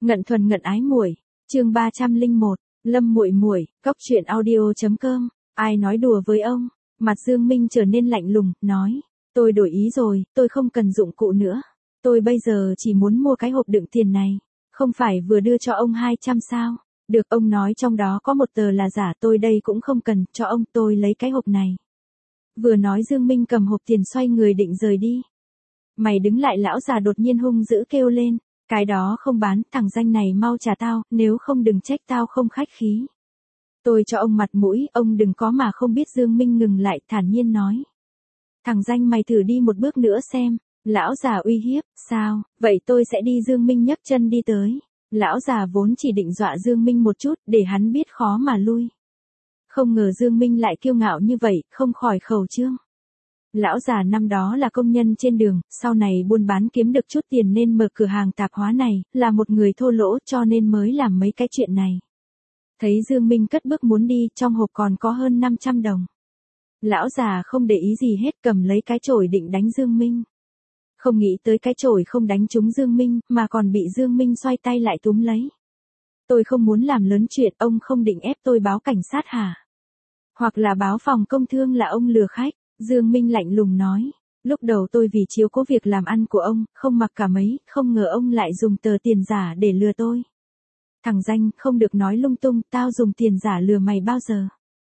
Ngận thuần ngận ái muội, chương 301, Lâm muội muội, cóc truyện audio.com, ai nói đùa với ông? Mặt Dương Minh trở nên lạnh lùng, nói, tôi đổi ý rồi, tôi không cần dụng cụ nữa. Tôi bây giờ chỉ muốn mua cái hộp đựng tiền này, không phải vừa đưa cho ông 200 sao? Được, ông nói trong đó có một tờ là giả, tôi đây cũng không cần, cho ông, tôi lấy cái hộp này. Vừa nói Dương Minh cầm hộp tiền xoay người định rời đi. Mày đứng lại, lão già đột nhiên hung dữ kêu lên. Cái đó không bán, thằng danh này mau trả tao, nếu không đừng trách tao không khách khí. Tôi cho ông mặt mũi, ông đừng có mà không biết. Dương Minh ngừng lại, thản nhiên nói. Thằng danh mày thử đi một bước nữa xem. Lão già uy hiếp, sao, vậy tôi sẽ đi. Dương Minh nhấc chân đi tới. Lão già vốn chỉ định dọa Dương Minh một chút, để hắn biết khó mà lui. Không ngờ Dương Minh lại kiêu ngạo như vậy, không khỏi khẩu trương. Lão già năm đó là công nhân trên đường, sau này buôn bán kiếm được chút tiền nên mở cửa hàng tạp hóa này, là một người thô lỗ cho nên mới làm mấy cái chuyện này. Thấy Dương Minh cất bước muốn đi, trong hộp còn có hơn 500 đồng. Lão già không để ý gì hết, cầm lấy cái chổi định đánh Dương Minh. Không nghĩ tới cái chổi không đánh trúng Dương Minh, mà còn bị Dương Minh xoay tay lại túm lấy. Tôi không muốn làm lớn chuyện, ông không định ép tôi báo cảnh sát hả? Hoặc là báo phòng công thương là ông lừa khách? Dương Minh lạnh lùng nói, lúc đầu tôi vì chiếu cố việc làm ăn của ông, không mặc cả mấy, không ngờ ông lại dùng tờ tiền giả để lừa tôi. Thằng danh, không được nói lung tung, tao dùng tiền giả lừa mày bao giờ?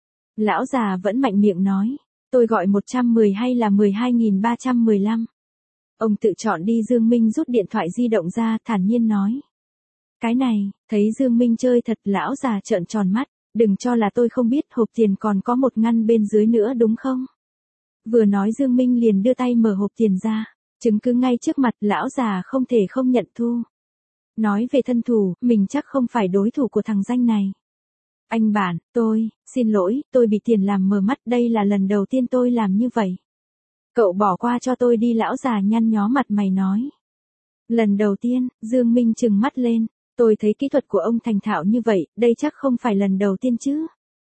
Lão già vẫn mạnh miệng nói, tôi gọi 110 hay là 12.315? Ông tự chọn đi. Dương Minh rút điện thoại di động ra, thản nhiên nói. Cái này, thấy Dương Minh chơi thật, lão già trợn tròn mắt, đừng cho là tôi không biết, hộp tiền còn có một ngăn bên dưới nữa đúng không? Vừa nói Dương Minh liền đưa tay mở hộp tiền ra, chứng cứ ngay trước mặt, lão già không thể không nhận thu. Nói về thân thủ, mình chắc không phải đối thủ của thằng danh này. Anh bạn, xin lỗi, tôi bị tiền làm mờ mắt, đây là lần đầu tiên tôi làm như vậy. Cậu bỏ qua cho tôi đi. Lão già nhăn nhó mặt mày nói. Lần đầu tiên, Dương Minh trừng mắt lên, tôi thấy kỹ thuật của ông thành thạo như vậy, đây chắc không phải lần đầu tiên chứ.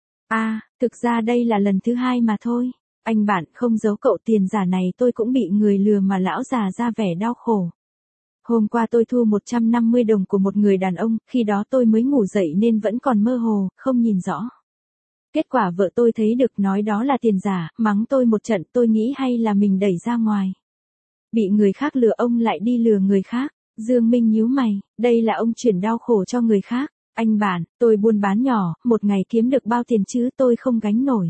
Thực ra đây là lần thứ hai mà thôi. Anh bạn, không giấu cậu, tiền giả này tôi cũng bị người lừa mà. Lão già ra vẻ đau khổ. Hôm qua tôi thu 150 đồng của một người đàn ông, khi đó tôi mới ngủ dậy nên vẫn còn mơ hồ, không nhìn rõ. Kết quả vợ tôi thấy được, nói đó là tiền giả, mắng tôi một trận, tôi nghĩ hay là mình đẩy ra ngoài. Bị người khác lừa, ông lại đi lừa người khác. Dương Minh nhíu mày, đây là ông chuyển đau khổ cho người khác. Anh bạn, tôi buôn bán nhỏ, một ngày kiếm được bao tiền chứ, tôi không gánh nổi.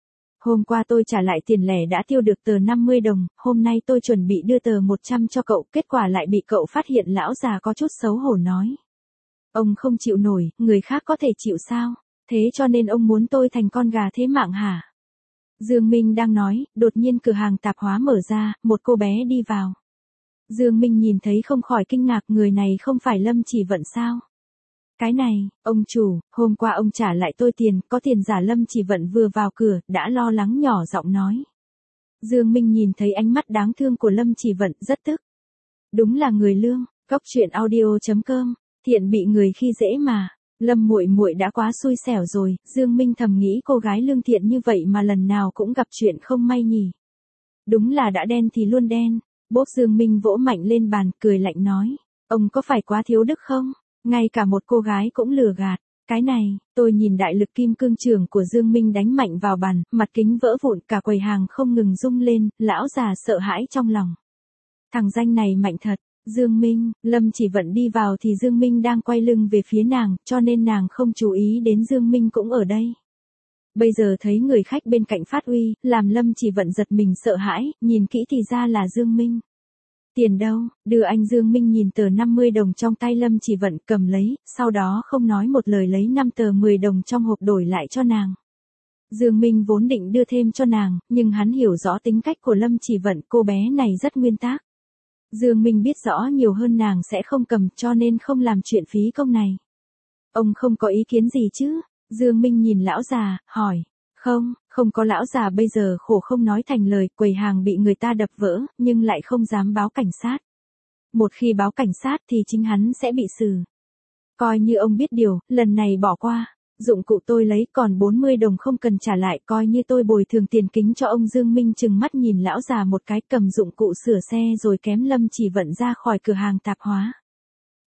Hôm qua tôi trả lại tiền lẻ đã tiêu được tờ 50 đồng, hôm nay tôi chuẩn bị đưa tờ 100 cho cậu, kết quả lại bị cậu phát hiện. Lão già có chút xấu hổ nói. Ông không chịu nổi, người khác có thể chịu sao? Thế cho nên ông muốn tôi thành con gà thế mạng hả? Dương Minh đang nói, đột nhiên cửa hàng tạp hóa mở ra, một cô bé đi vào. Dương Minh nhìn thấy không khỏi kinh ngạc, người này không phải Lâm Chỉ Vận sao? Cái này, ông chủ, hôm qua ông trả lại tôi tiền, có tiền giả. Lâm Chỉ Vận vừa vào cửa, đã lo lắng nhỏ giọng nói. Dương Minh nhìn thấy ánh mắt đáng thương của Lâm Chỉ Vận, rất tức. Đúng là người lương, cóc truyện audio.com, thiện bị người khi dễ mà. Lâm muội muội đã quá xui xẻo rồi. Dương Minh thầm nghĩ cô gái lương thiện như vậy mà lần nào cũng gặp chuyện không may nhỉ. Đúng là đã đen thì luôn đen. Bốp. Dương Minh vỗ mạnh lên bàn, cười lạnh nói. Ông có phải quá thiếu đức không? Ngay cả một cô gái cũng lừa gạt. Cái này, tôi nhìn đại lực kim cương trưởng của Dương Minh đánh mạnh vào bàn, mặt kính vỡ vụn, cả quầy hàng không ngừng rung lên. Lão già sợ hãi trong lòng. Thằng danh này mạnh thật. Dương Minh, Lâm Chỉ Vận đi vào thì Dương Minh đang quay lưng về phía nàng, cho nên nàng không chú ý đến Dương Minh cũng ở đây. Bây giờ thấy người khách bên cạnh phát uy, làm Lâm Chỉ Vận giật mình sợ hãi, nhìn kỹ thì ra là Dương Minh. Tiền đâu, đưa anh. Dương Minh nhìn tờ 50 đồng trong tay Lâm Chỉ Vận, cầm lấy, sau đó không nói một lời lấy 5 tờ 10 đồng trong hộp đổi lại cho nàng. Dương Minh vốn định đưa thêm cho nàng, nhưng hắn hiểu rõ tính cách của Lâm Chỉ Vận, cô bé này rất nguyên tắc. Dương Minh biết rõ nhiều hơn nàng sẽ không cầm, cho nên không làm chuyện phí công này. Ông không có ý kiến gì chứ? Dương Minh nhìn lão già, hỏi. Không có. Lão già bây giờ khổ không nói thành lời, quầy hàng bị người ta đập vỡ, nhưng lại không dám báo cảnh sát. Một khi báo cảnh sát thì chính hắn sẽ bị xử. Coi như ông biết điều, lần này bỏ qua. Dụng cụ tôi lấy, còn 40 đồng không cần trả lại, coi như tôi bồi thường tiền kính cho ông. Dương Minh trừng mắt nhìn lão già một cái, cầm dụng cụ sửa xe rồi kém Lâm Chỉ Vận ra khỏi cửa hàng tạp hóa.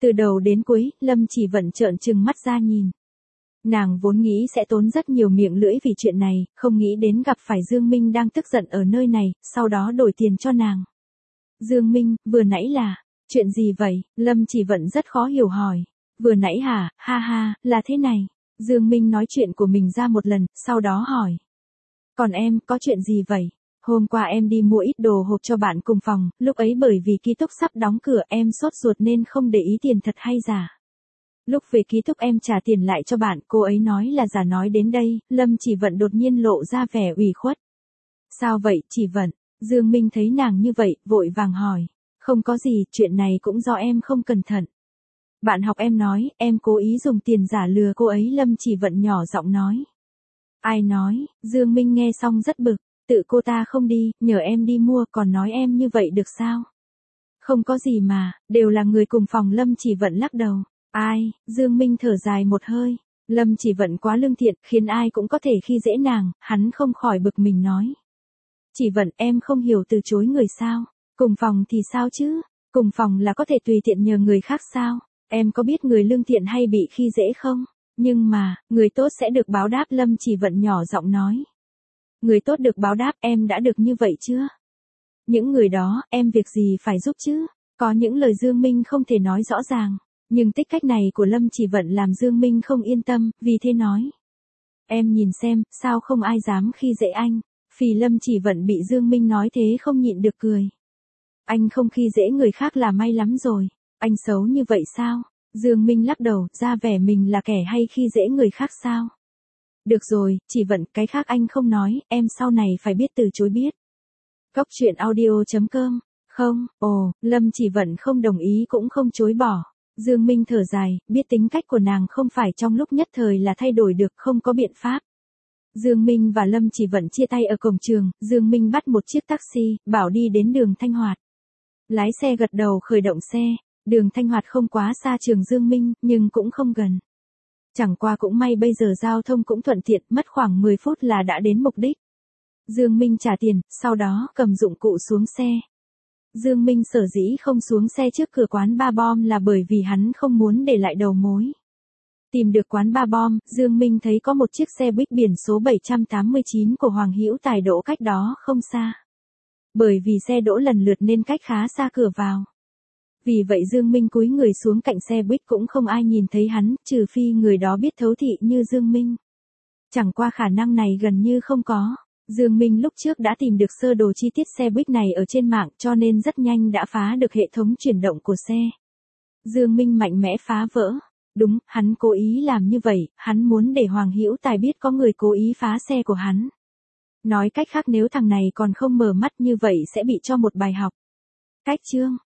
Từ đầu đến cuối, Lâm Chỉ Vận trợn trừng mắt ra nhìn. Nàng vốn nghĩ sẽ tốn rất nhiều miệng lưỡi vì chuyện này, không nghĩ đến gặp phải Dương Minh đang tức giận ở nơi này, sau đó đổi tiền cho nàng. Dương Minh, vừa nãy là, chuyện gì vậy? Lâm Chỉ Vận rất khó hiểu hỏi. Vừa nãy hả, ha ha, là thế này. Dương Minh nói chuyện của mình ra một lần, sau đó hỏi. Còn em, có chuyện gì vậy? Hôm qua em đi mua ít đồ hộp cho bạn cùng phòng, lúc ấy bởi vì ký túc sắp đóng cửa em sốt ruột nên không để ý tiền thật hay giả. Lúc về ký túc em trả tiền lại cho bạn, cô ấy nói là giả. Nói đến đây, Lâm Chỉ Vận đột nhiên lộ ra vẻ ủy khuất. Sao vậy, Chỉ Vận? Dương Minh thấy nàng như vậy, vội vàng hỏi. Không có gì, chuyện này cũng do em không cẩn thận. Bạn học em nói, em cố ý dùng tiền giả lừa cô ấy. Lâm Chỉ Vận nhỏ giọng nói. Ai nói? Dương Minh nghe xong rất bực. Tự cô ta không đi, nhờ em đi mua, còn nói em như vậy được sao? Không có gì mà, đều là người cùng phòng. Lâm Chỉ Vận lắc đầu. Ai? Dương Minh thở dài một hơi. Lâm Chỉ Vận quá lương thiện, khiến ai cũng có thể khi dễ nàng, hắn không khỏi bực mình nói. Chỉ Vận, em không hiểu từ chối người sao? Cùng phòng thì sao chứ? Cùng phòng là có thể tùy tiện nhờ người khác sao? Em có biết người lương thiện hay bị khi dễ không? Nhưng mà, người tốt sẽ được báo đáp. Lâm Chỉ Vận nhỏ giọng nói. Người tốt được báo đáp, em đã được như vậy chưa? Những người đó, em việc gì phải giúp chứ? Có những lời Dương Minh không thể nói rõ ràng. Nhưng tích cách này của Lâm Chỉ Vận làm Dương Minh không yên tâm, vì thế nói. Em nhìn xem, sao không ai dám khi dễ anh? Phì Lâm Chỉ Vận bị Dương Minh nói thế không nhịn được cười. Anh không khi dễ người khác là may lắm rồi. Anh xấu như vậy sao? Dương Minh lắc đầu, ra vẻ mình là kẻ hay khi dễ người khác sao? Được rồi, Chỉ Vận, cái khác anh không nói, em sau này phải biết từ chối biết. Cốc truyện audio.com. Không, Lâm Chỉ Vận không đồng ý cũng không chối bỏ. Dương Minh thở dài, biết tính cách của nàng không phải trong lúc nhất thời là thay đổi được, không có biện pháp. Dương Minh và Lâm Chỉ Vận chia tay ở cổng trường, Dương Minh bắt một chiếc taxi, bảo đi đến đường Thanh Hoạt. Lái xe gật đầu khởi động xe, đường Thanh Hoạt không quá xa trường Dương Minh, nhưng cũng không gần. Chẳng qua cũng may bây giờ giao thông cũng thuận tiện, mất khoảng 10 phút là đã đến mục đích. Dương Minh trả tiền, sau đó cầm dụng cụ xuống xe. Dương Minh sở dĩ không xuống xe trước cửa quán Ba Bom là bởi vì hắn không muốn để lại đầu mối. Tìm được quán Ba Bom, Dương Minh thấy có một chiếc xe buýt biển số 789 của Hoàng Hữu Tài đỗ cách đó không xa. Bởi vì xe đỗ lần lượt nên cách khá xa cửa vào. Vì vậy Dương Minh cúi người xuống cạnh xe buýt cũng không ai nhìn thấy hắn, trừ phi người đó biết thấu thị như Dương Minh. Chẳng qua khả năng này gần như không có. Dương Minh lúc trước đã tìm được sơ đồ chi tiết xe buýt này ở trên mạng cho nên rất nhanh đã phá được hệ thống chuyển động của xe. Dương Minh mạnh mẽ phá vỡ. Đúng, hắn cố ý làm như vậy, hắn muốn để Hoàng Hữu Tài biết có người cố ý phá xe của hắn. Nói cách khác nếu thằng này còn không mở mắt như vậy sẽ bị cho một bài học. Cách chương